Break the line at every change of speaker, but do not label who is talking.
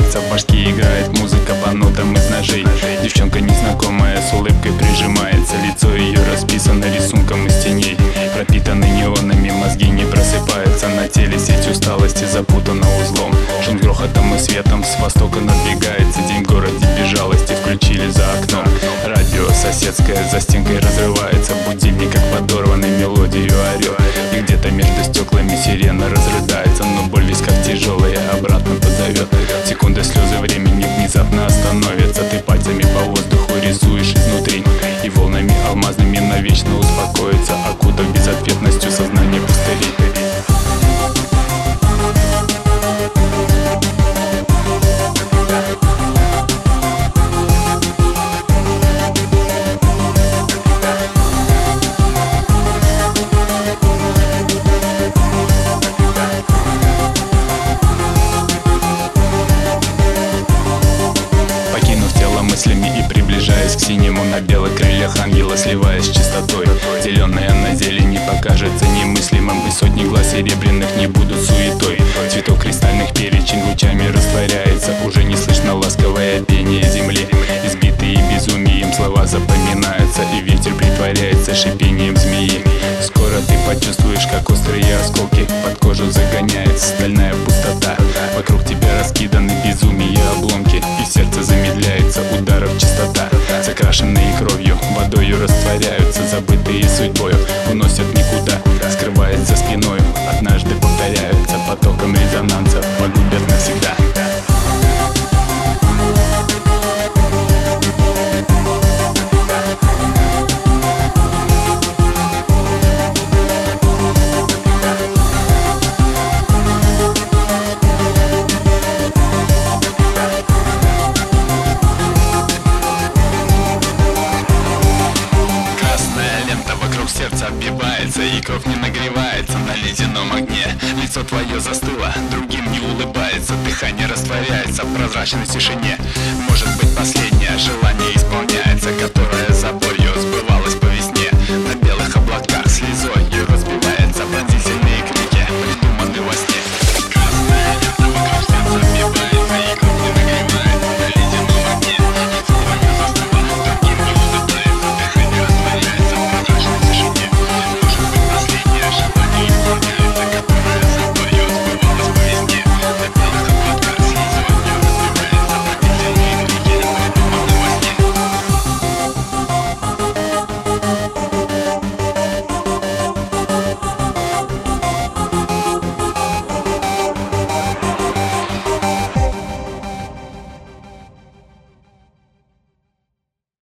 разрывается, в башке играет музыка по нотам из ножей. Девчонка незнакомая с улыбкой прижимается, лицо ее расписано рисунком из теней. Пропитаны неонами, мозги не просыпаются, на теле сеть усталости запутана узлом. Шум с грохотом и светом с востока надвигается, день в городе безжалости включили за окном. Радио соседское за стенкой разрывается, будильник как подорванный мелодию орёт. И где-то между стеклами сирена разрыдается, но боль в висках тяжелая обратно позовет. Секунда слезы времени внезапно остановятся, ты пальцами по воздуху рисуешь изнутри, и волнами алмазными навечно успокоится, окутав безответностью сознание пустыри. Мыслями и приближаясь к синему, на белых крыльях ангела сливаясь с чистотой. Зеленая на зелени покажется немыслимым, и сотни глаз серебряных не будут суетой. Цветок кристальных перечень лучами растворяется, уже не слышно ласковое пение земли. Избитые безумием слова запоминаются, и ветер притворяется шипением змеи. Скоро ты почувствуешь, как острые осколки под кожу загоняется стальная пустота. Вокруг тебя раскиданы безумие обломки, и в сердце замедляется ударов частота. Закрашенные кровью, водою растворяются, забытые судьбою уносят никуда, скрываясь за спиною. Однажды повторяются потоком резонанса, погубят навсегда. Сердце оббивается, и кровь не нагревается на ледяном огне. Лицо твое застыло, другим не улыбается, дыхание растворяется в прозрачной тишине. Может быть, последнее желание исполняется, которое